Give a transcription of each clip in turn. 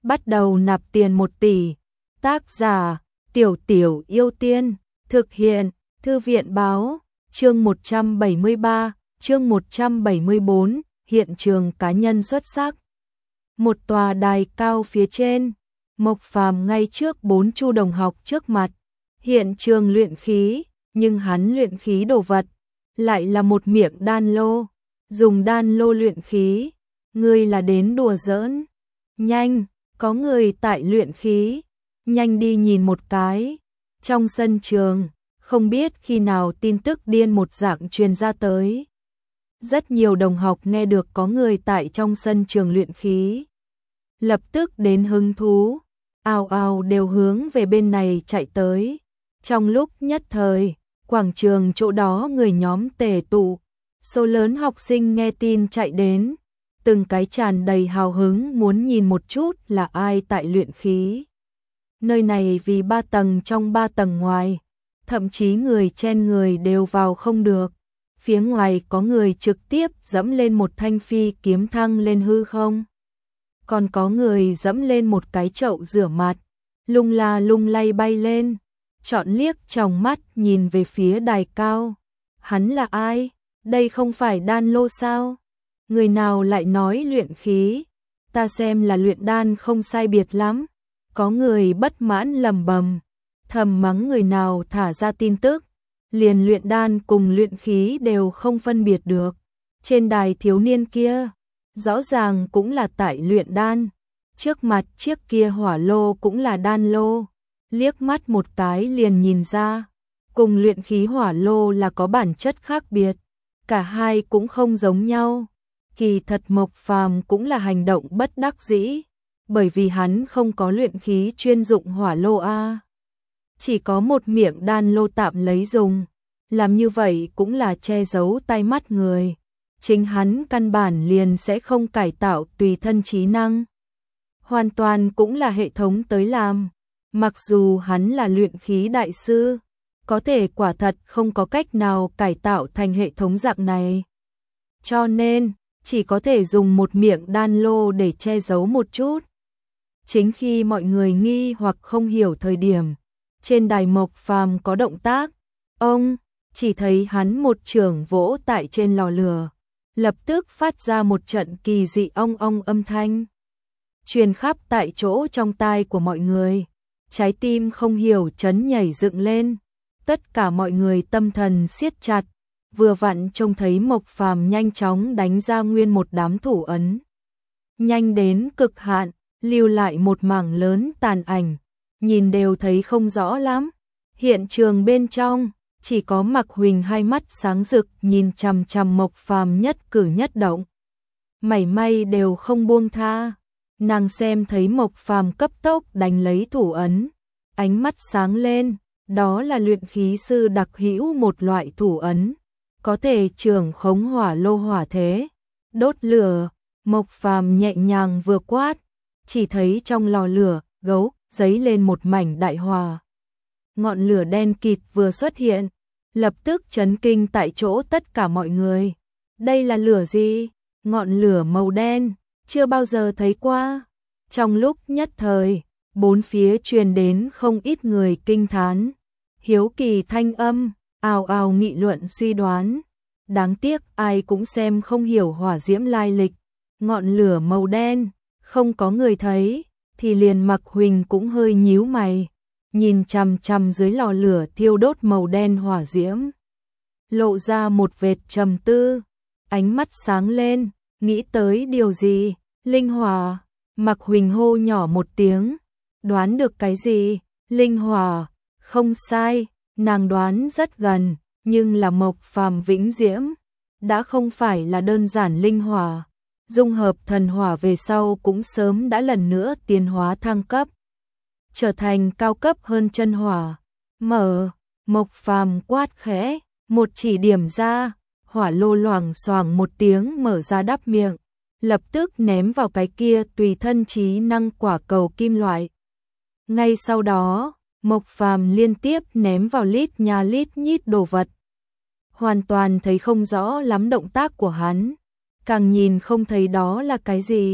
bắt đầu nạp tiền 1 tỷ. Tác giả: Tiểu Tiểu Yêu Tiên. Thực hiện: Thư viện báo. Chương 173, chương 174, hiện trường cá nhân xuất sắc. Một tòa đài cao phía trên, Mộc Phàm ngay trước 4 Chu đồng học trước mặt. Hiện trường luyện khí, nhưng hắn luyện khí đồ vật lại là một miệng đan lô, dùng đan lô luyện khí. Ngươi là đến đùa giỡn? Nhanh, có người tại luyện khí, nhanh đi nhìn một cái. Trong sân trường, không biết khi nào tin tức điên một dạng truyền ra tới. Rất nhiều đồng học nghe được có người tại trong sân trường luyện khí, lập tức đến hứng thú, ào ào đều hướng về bên này chạy tới. Trong lúc nhất thời, quảng trường chỗ đó người nhóm tề tụ, số lớn học sinh nghe tin chạy đến, từng cái tràn đầy hào hứng muốn nhìn một chút là ai tại luyện khí. Nơi này vì 3 tầng trong 3 tầng ngoài, thậm chí người chen người đều vào không được. Phía ngoài có người trực tiếp dẫm lên một thanh phi kiếm thăng lên hư không. Còn có người dẫm lên một cái chậu rửa mặt, lung la lung lay bay lên, trọn liếc trong mắt nhìn về phía đài cao. Hắn là ai? Đây không phải đan lô sao? Người nào lại nói luyện khí? Ta xem là luyện đan không sai biệt lắm. Có người bất mãn lầm bầm, thầm mắng người nào thả ra tin tức, liền luyện đan cùng luyện khí đều không phân biệt được. Trên đài thiếu niên kia, rõ ràng cũng là tại luyện đan, trước mặt chiếc kia hỏa lô cũng là đan lô, liếc mắt một cái liền nhìn ra, cùng luyện khí hỏa lô là có bản chất khác biệt, cả hai cũng không giống nhau. Kỳ thật Mộc Phàm cũng là hành động bất đắc dĩ, bởi vì hắn không có luyện khí chuyên dụng hỏa lô a, chỉ có một miệng đan lô tạm lấy dùng, làm như vậy cũng là che giấu tai mắt người. Chính hắn căn bản liền sẽ không cải tạo tùy thân trí năng, hoàn toàn cũng là hệ thống tới làm. Mặc dù hắn là luyện khí đại sư, có thể quả thật không có cách nào cải tạo thành hệ thống dạng này. Cho nên, chỉ có thể dùng một miệng đan lô để che giấu một chút. Chính khi mọi người nghi hoặc không hiểu thời điểm, trên đài Mộc Phàm có động tác, ông chỉ thấy hắn một chưởng vỗ tại trên lò lửa, lập tức phát ra một trận kỳ dị ong ong âm thanh, truyền khắp tại chỗ trong tai của mọi người. Trái tim không hiểu chấn nhảy dựng lên, tất cả mọi người tâm thần siết chặt, vừa vặn trông thấy Mộc Phàm nhanh chóng đánh ra nguyên một đám thủ ấn, nhanh đến cực hạn, lưu lại một mảng lớn tàn ảnh, nhìn đều thấy không rõ lắm. Hiện trường bên trong, chỉ có Mạc Huỳnh hai mắt sáng rực nhìn chằm chằm Mộc Phàm nhất cử nhất động, mảy may đều không buông tha. Nàng xem thấy Mộc Phàm cấp tốc đánh lấy thủ ấn, ánh mắt sáng lên, đó là luyện khí sư đặc hữu một loại thủ ấn, có thể trưởng khống hỏa lô hỏa thế, đốt lửa. Mộc Phàm nhẹ nhàng vừa quát, chỉ thấy trong lò lửa gấu giấy lên một mảnh đại hỏa. Ngọn lửa đen kịt vừa xuất hiện, lập tức chấn kinh tại chỗ tất cả mọi người. Đây là lửa gì? Ngọn lửa màu đen, chưa bao giờ thấy qua. Trong lúc nhất thời, bốn phía truyền đến không ít người kinh thán, hiếu kỳ thanh âm, ào ào nghị luận suy đoán. Đáng tiếc ai cũng xem không hiểu hỏa diễm lai lịch. Ngọn lửa màu đen, không có người thấy, thì liền Mạc Huỳnh cũng hơi nhíu mày, nhìn chằm chằm dưới lò lửa thiêu đốt màu đen hỏa diễm, lộ ra một vệt trầm tư, ánh mắt sáng lên, nghĩ tới điều gì. Linh hỏa. Mạc Huỳnh hô nhỏ một tiếng, đoán được cái gì? Linh hỏa. Không sai, nàng đoán rất gần, nhưng là Mộc Phàm vĩnh diễm, đã không phải là đơn giản linh hỏa, dung hợp thần hỏa về sau cũng sớm đã lần nữa tiến hóa thăng cấp, trở thành cao cấp hơn chân hỏa. Mở. Mộc Phàm quát khẽ, một chỉ điểm ra, hỏa lô loảng xoảng một tiếng mở ra đắp miệng, lập tức ném vào cái kia tùy thân trí năng quả cầu kim loại. Ngay sau đó, Mộc Phàm liên tiếp ném vào lít nhà lít nhít đồ vật, hoàn toàn thấy không rõ lắm động tác của hắn, càng nhìn không thấy đó là cái gì.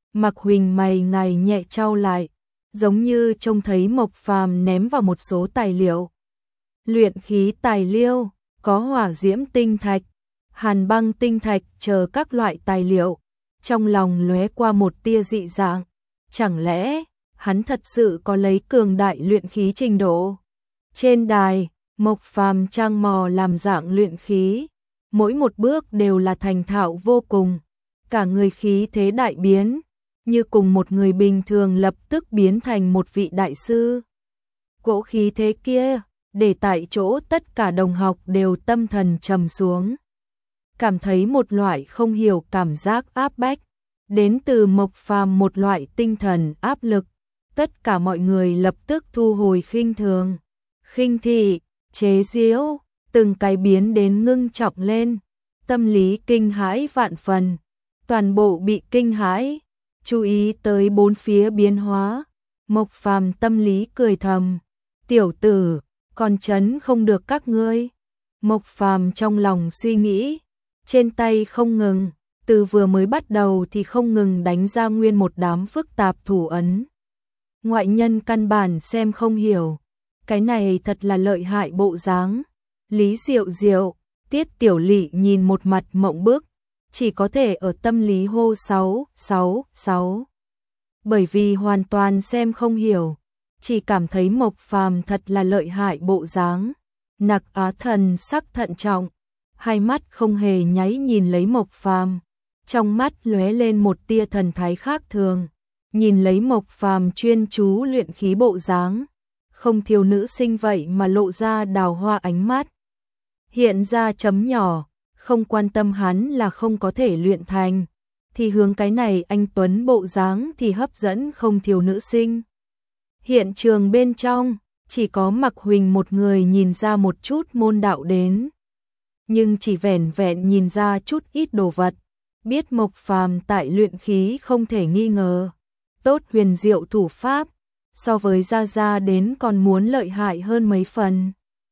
Mạc Huỳnh mày ngài nhẹ chau lại, giống như trông thấy Mộc Phàm ném vào một số tài liệu. Luyện khí tài liệu, có hỏa diễm tinh thạch, hàn băng tinh thạch chờ các loại tài liệu. Trong lòng lóe qua một tia dị dạng, chẳng lẽ hắn thật sự có lấy cường đại luyện khí trình độ? Trên đài, Mộc Phàm trang mò làm dạng luyện khí, mỗi một bước đều là thành thạo vô cùng, cả người khí thế đại biến, như cùng một người bình thường lập tức biến thành một vị đại sư. Cỗ khí thế kia, để tại chỗ tất cả đồng học đều tâm thần trầm xuống. Cảm thấy một loại không hiểu cảm giác áp bách, đến từ Mộc Phàm một loại tinh thần áp lực. Tất cả mọi người lập tức thu hồi khinh thường, khinh thị, chế giễu, từng cái biến đến ngưng trọng lên, tâm lý kinh hãi vạn phần, toàn bộ bị kinh hãi, chú ý tới bốn phía biến hóa. Mộc Phàm tâm lý cười thầm, tiểu tử, còn chấn không được các ngươi. Mộc Phàm trong lòng suy nghĩ, trên tay không ngừng, từ vừa mới bắt đầu thì không ngừng đánh ra nguyên một đám phức tạp thủ ấn. Ngoại nhân căn bản xem không hiểu, cái này thật là lợi hại bộ dáng. Lý Diệu Diệu, Tiết Tiểu Lị nhìn một mặt mộng bức, chỉ có thể ở tâm lý hô 666. Bởi vì hoàn toàn xem không hiểu, chỉ cảm thấy Mộc Phàm thật là lợi hại bộ dáng. Nặc Á Thần sắc thận trọng, hai mắt không hề nháy nhìn lấy Mộc Phàm, trong mắt lóe lên một tia thần thái khác thường, nhìn lấy Mộc Phàm chuyên chú luyện khí bộ dáng, không thiếu nữ sinh vậy mà lộ ra đào hoa ánh mắt. Hiện ra chấm nhỏ, không quan tâm hắn là không có thể luyện thành, thì hướng cái này anh tuấn bộ dáng thì hấp dẫn không thiếu nữ sinh. Hiện trường bên trong, chỉ có Mạc Huỳnh một người nhìn ra một chút môn đạo đến, nhưng chỉ vẻn vẹn nhìn ra chút ít đồ vật, biết Mộc Phàm tại luyện khí không thể nghi ngờ, tốt huyền diệu thủ pháp, so với Gia Gia đến còn muốn lợi hại hơn mấy phần.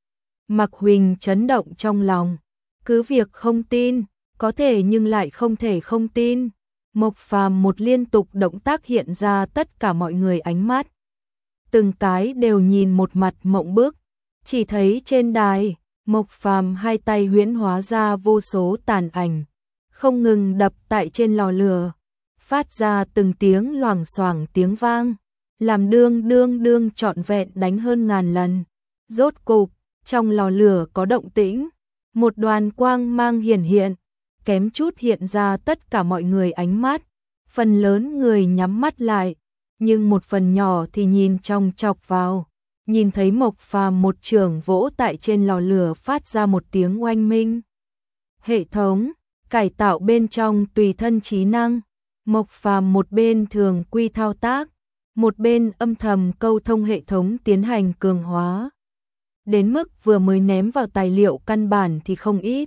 Mạc Huỳnh chấn động trong lòng, cứ việc không tin, có thể nhưng lại không thể không tin. Mộc Phàm một liên tục động tác hiện ra tất cả mọi người ánh mắt. Từng cái đều nhìn một mặt mộng bức, chỉ thấy trên đài, Mộc Phàm hai tay huyễn hóa ra vô số tàn ảnh, không ngừng đập tại trên lò lửa, phát ra từng tiếng loảng xoảng tiếng vang, làm đương đương đương trọn vẹn đánh hơn ngàn lần. Rốt cục, trong lò lửa có động tĩnh, một đoàn quang mang hiển hiện, kém chút hiện ra tất cả mọi người ánh mắt, phần lớn người nhắm mắt lại, nhưng một phần nhỏ thì nhìn trong chọc vào, nhìn thấy Mộc Phàm một chưởng vỗ tại trên lò lửa phát ra một tiếng oanh minh. Hệ thống cải tạo bên trong tùy thân trí năng, Mộc Phàm một bên thường quy thao tác, một bên âm thầm câu thông hệ thống tiến hành cường hóa. Đến mức vừa mới ném vào tài liệu căn bản thì không ít,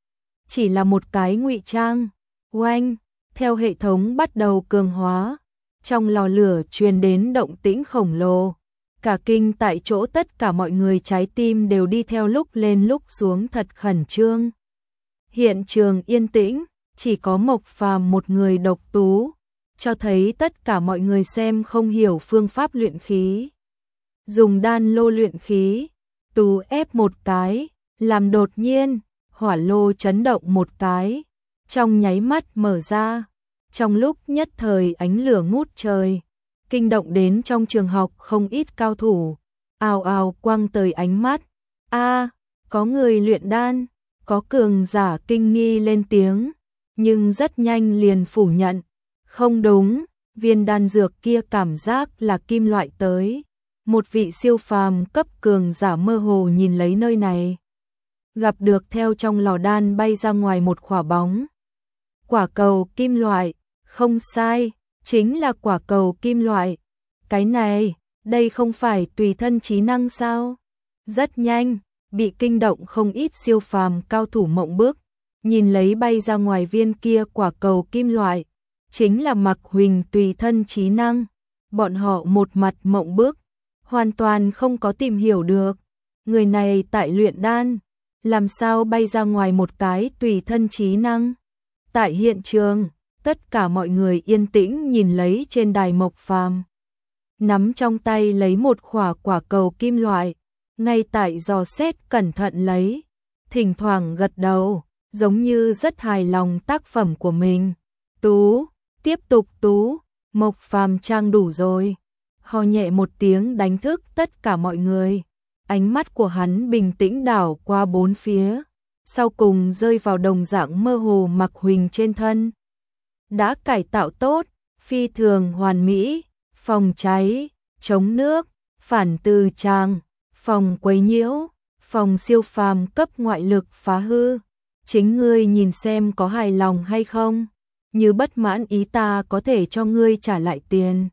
chỉ là một cái ngụy trang. Oanh, theo hệ thống bắt đầu cường hóa, trong lò lửa truyền đến động tĩnh khổng lồ, cả kinh tại chỗ tất cả mọi người trái tim đều đi theo lúc lên lúc xuống thật khẩn trương. Hiện trường yên tĩnh, chỉ có Mộc Phàm một người độc tú, cho thấy tất cả mọi người xem không hiểu phương pháp luyện khí. Dùng đan lô luyện khí, tú ép một cái, làm đột nhiên, hỏa lô chấn động một cái, trong nháy mắt mở ra, trong lúc nhất thời ánh lửa ngút trời, kinh động đến trong trường học không ít cao thủ, ào ào quăng tới ánh mắt. A, có người luyện đan, có cường giả kinh nghi lên tiếng, nhưng rất nhanh liền phủ nhận, không đúng, viên đan dược kia cảm giác là kim loại tới. Một vị siêu phàm cấp cường giả mơ hồ nhìn lấy nơi này, gặp được theo trong lò đan bay ra ngoài một quả bóng. Quả cầu kim loại, không sai, chính là quả cầu kim loại. Cái này, đây không phải tùy thân trí năng sao? Rất nhanh, bị kinh động không ít siêu phàm cao thủ mộng bức, nhìn lấy bay ra ngoài viên kia quả cầu kim loại, chính là Mạc Huỳnh tùy thân trí năng. Bọn họ một mặt mộng bức, hoàn toàn không có tìm hiểu được, người này tại luyện đan, làm sao bay ra ngoài một cái tùy thân trí năng. Tại hiện trường, Tất cả mọi người yên tĩnh nhìn lấy trên đài Mộc Phàm, nắm trong tay lấy một quả cầu kim loại, ngay tại dò xét cẩn thận lấy, thỉnh thoảng gật đầu, giống như rất hài lòng tác phẩm của mình. Tú, tiếp tục Tú, Mộc Phàm trang đủ rồi. Ho nhẹ một tiếng đánh thức tất cả mọi người. Ánh mắt của hắn bình tĩnh đảo qua bốn phía, sau cùng rơi vào đồng dạng mơ hồ Mạc Huỳnh trên thân. Đã cải tạo tốt, phi thường hoàn mỹ, phòng cháy, chống nước, phản từ tràng, phòng quấy nhiễu, phòng siêu phàm cấp ngoại lực phá hư. Chính ngươi nhìn xem có hài lòng hay không, như bất mãn ý ta có thể cho ngươi trả lại tiền.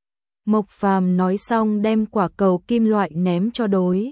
Mộc Phàm nói xong đem quả cầu kim loại ném cho đối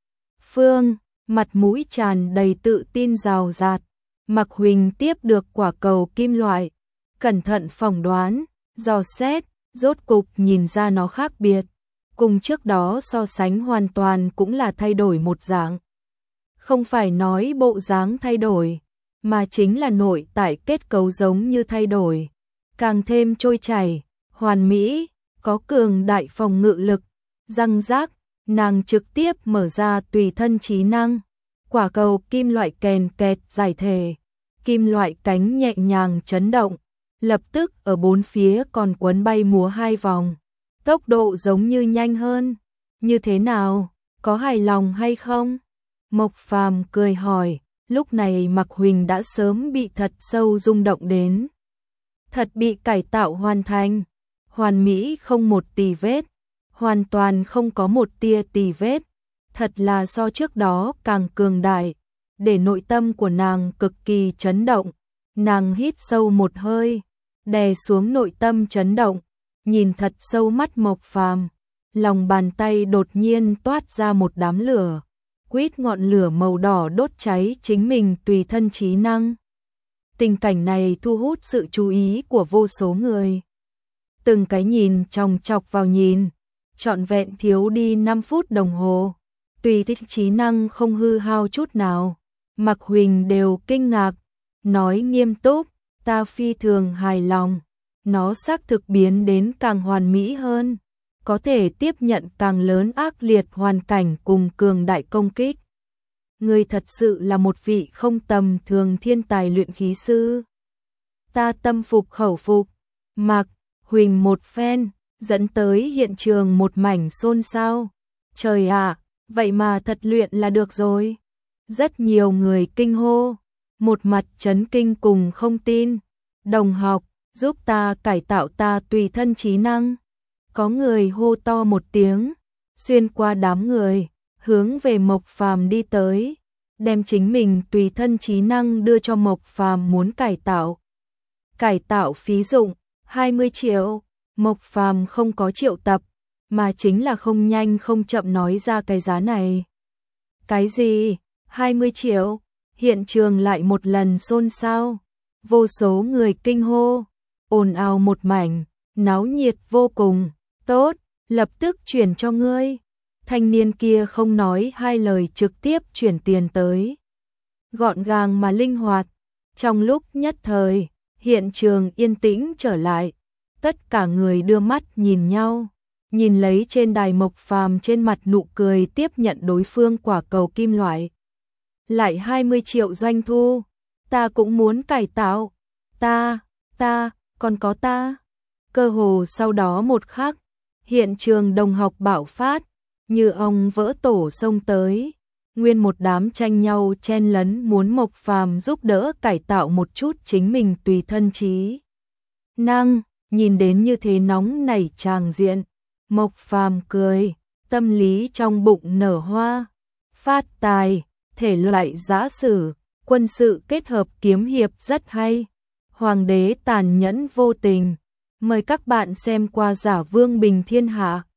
phương, mặt mũi tràn đầy tự tin rào rạt. Mạc Huỳnh tiếp được quả cầu kim loại, cẩn thận phỏng đoán, dò xét, rốt cục nhìn ra nó khác biệt. Cùng trước đó so sánh hoàn toàn cũng là thay đổi một dạng. Không phải nói bộ dáng thay đổi, mà chính là nội tại kết cấu giống như thay đổi. Càng thêm trôi chảy, hoàn mỹ, có cường đại phòng ngự lực, răng rác, nàng trực tiếp mở ra tùy thân trí năng. Quả cầu kim loại kèn kẹt giải thể, kim loại cánh nhẹ nhàng chấn động, lập tức ở bốn phía còn quấn bay múa hai vòng. Tốc độ giống như nhanh hơn. Như thế nào, có hài lòng hay không? Mộc Phàm cười hỏi, lúc này Mạc Huỳnh đã sớm bị thật sâu rung động đến. Thật bị cải tạo hoàn thành, hoàn mỹ không một tì vết, hoàn toàn không có một tia tì vết, thật là so trước đó càng cường đại, để nội tâm của nàng cực kỳ chấn động. Nàng hít sâu một hơi, đè xuống nội tâm chấn động, nhìn thật sâu mắt Mộc Phàm, lòng bàn tay đột nhiên toát ra một đám lửa, quýt ngọn lửa màu đỏ đốt cháy chính mình tùy thân trí năng. Tình cảnh này thu hút sự chú ý của vô số người. Từng cái nhìn chòng chọc vào nhìn, trọn vẹn thiếu đi 5 phút đồng hồ, tùy thích trí năng không hư hao chút nào. Mạc Huỳnh đều kinh ngạc, nói nghiêm túc, ta phi thường hài lòng, nó xác thực biến đến càng hoàn mỹ hơn, có thể tiếp nhận càng lớn ác liệt hoàn cảnh cùng cường đại công kích. Ngươi thật sự là một vị không tầm thường thiên tài luyện khí sư. Ta tâm phục khẩu phục. Mạc Huỳnh một phen, dẫn tới hiện trường một mảnh xôn xao. Trời ạ, vậy mà thật luyện là được rồi. Rất nhiều người kinh hô, một mặt chấn kinh cùng không tin. Đồng học, giúp ta cải tạo ta tùy thân trí năng. Có người hô to một tiếng, xuyên qua đám người, hướng về Mộc Phàm đi tới, đem chính mình tùy thân trí năng đưa cho Mộc Phàm muốn cải tạo. Cải tạo phí dụng 20 triệu, Mộc Phàm không có triệu tập, mà chính là không nhanh không chậm nói ra cái giá này. Cái gì? 20 triệu? Hiện trường lại một lần xôn xao, vô số người kinh hô, ồn ào một mảnh, náo nhiệt vô cùng. Tốt, lập tức chuyển cho ngươi. Thanh niên kia không nói hai lời trực tiếp chuyển tiền tới. Gọn gàng mà linh hoạt. Trong lúc nhất thời, hiện trường yên tĩnh trở lại. Tất cả người đưa mắt nhìn nhau, nhìn lấy trên đài Mộc Phàm trên mặt nụ cười tiếp nhận đối phương quả cầu kim loại. Lại 20 triệu doanh thu, ta cũng muốn cải tạo. Ta, còn có ta. Cơ hồ sau đó một khắc, hiện trường đồng học bạo phát, như ong vỡ tổ xông tới, nguyên một đám tranh nhau chen lấn muốn Mộc Phàm giúp đỡ cải tạo một chút chính mình tùy thân trí năng. Nhìn đến như thế nóng nảy tràng diện, Mộc Phàm cười, tâm lý trong bụng nở hoa. Phát tài, thể loại giã sử, quân sự kết hợp kiếm hiệp rất hay. Hoàng đế tàn nhẫn vô tình. Mời các bạn xem qua Giả Vương Bình Thiên Hạ.